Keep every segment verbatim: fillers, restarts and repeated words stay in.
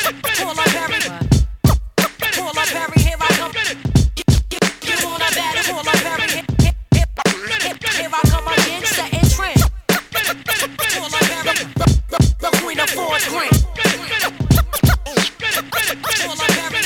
Pull up every, pull up every, here I come. You wanna battle? Pull up every, here I come again, setting trend. Pull up every, the queen of fourth grade. Pull up every,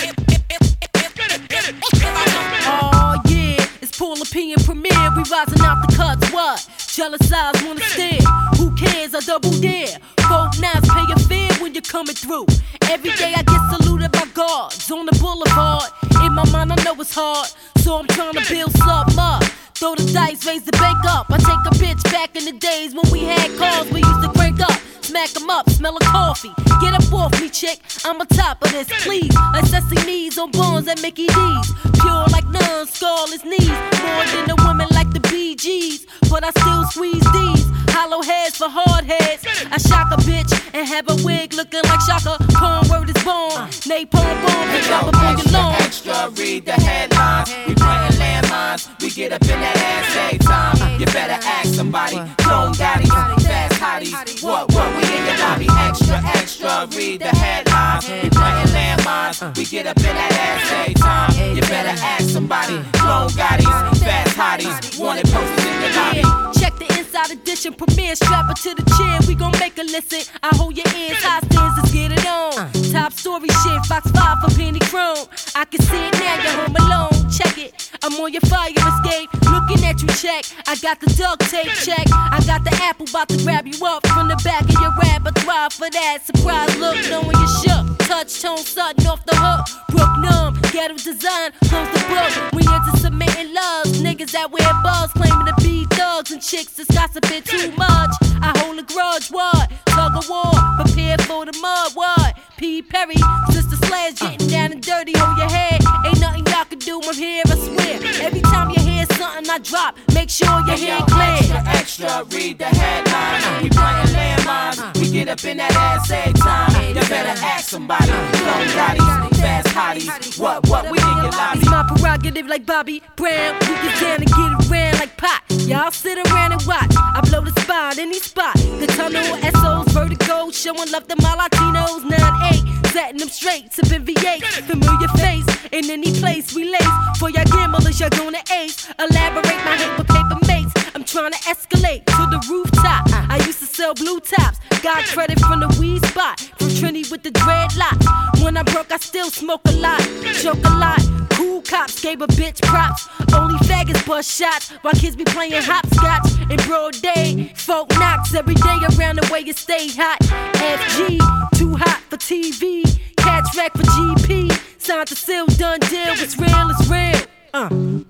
oh yeah, it's Pull Up and Premier. We rising out the cuts, what? Jealous eyes wanna stare. Who cares? I double dare. Folk knives pay your fare when you're coming through. Every day I get saluted by guards on the boulevard. In my mind I know it's hard, so I'm trying to build something up. Throw the dice, raise the bank up. I take a bitch back in the days when we had cars we used to crank up. Smack 'em up, smell of coffee. Get up off me, chick, I'm on top of this, please. Like Sesame's on Bonds at Mickey D's. Pure like none, scarless knees. More than a woman like the Bee Gees. But I still squeeze these. Hollow heads for hard heads. I shock a bitch and have a wig looking like Shaka. Corn word is born. Napalm bomb, pick up up on your lawn. Extra, read the headlines. We playing landmines. We get up in that ass every time. You better ask somebody. Clone Gotti, fast hotties. What, what, we in your lobby. Extra, extra, read the headlines. We playing landmines. We get up in that ass every time. You better ask somebody. Clone Gotti, fast hotties. Wanted posters in your lobby. Check the inside edition, premiere, strap her to the chair. We gon' make her listen. I hold your ears, hostage, let's get it on. Top story shit, Fox five for Penny Chrome. I can see it now, you're home alone. Check it, I'm on your fire escape. Looking at you, check. I got the duct tape, check. I got the apple, about to grab you up from the back of your rap. But thrive for that surprise look, knowing you shook. Touch tone, sudden off the hook. Brook numb, ghetto design, close the book. We into submitting loves, niggas that wear bugs, claiming to be thugs and chicks that's gossiping too much. I hold a grudge, what? Tug of war, prepare for the mud, what? P. Perry, Sister Slash, getting down and dirty, hold your head. Ain't nothing y'all can do, I'm here, I swear. Every time you hear something I drop, make sure your hey, head yo, clear. Extra, extra, read the headlines. We playing landmines. We get up in that ass every time. You better ask somebody. Clone Gotti, fast hotties. What, what, we in your lobby. It's my prerogative like Bobby Brown. We get down and get around like pot. Y'all sit around and watch. I blow the spot, any spot. The tunnel, S Os, vertigo, showing love to my Latinos. nine eight, setting them straight, sipping V eight. Familiar face, in any place we lace. For y'all gamblers, y'all gonna ace. Elaborate my hate with paper mates. I'm trying to escalate to the rooftop. I used to sell blue tops. Got credit from the weed spot. From Trini with the dreadlock. When I broke, I still smoke a lot. Joke a lot. Cool cops gave a bitch props. Only faggots bust shots while kids be playing hopscotch in broad day. Folk knocks every day around the way you stay hot. F G, too hot for T V. Catch rack for G P. Signed to seal, done deal. It's real, it's real. Uh.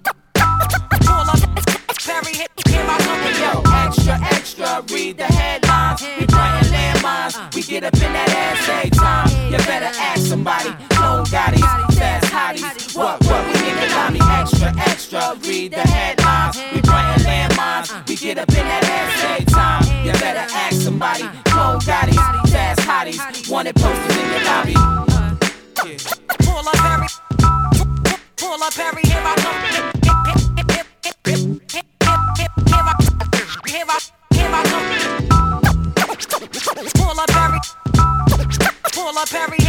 Pull up, Perry, here I come. Yo, extra, extra, read the headlines. We playing landmines. We get up in that ass every time. You better ask somebody. Clone Gotti, fast hotties. What, what, we in the lobby. Extra, extra, read the headlines. We playing landmines. We get up in that ass every time. You better ask somebody. Clone Gotti, fast hotties. Wanted posters in your lobby. Pull up, Perry. Pull up, Perry, here I come. Here I, here I come. Pull up, Perry. Pull up, Perry.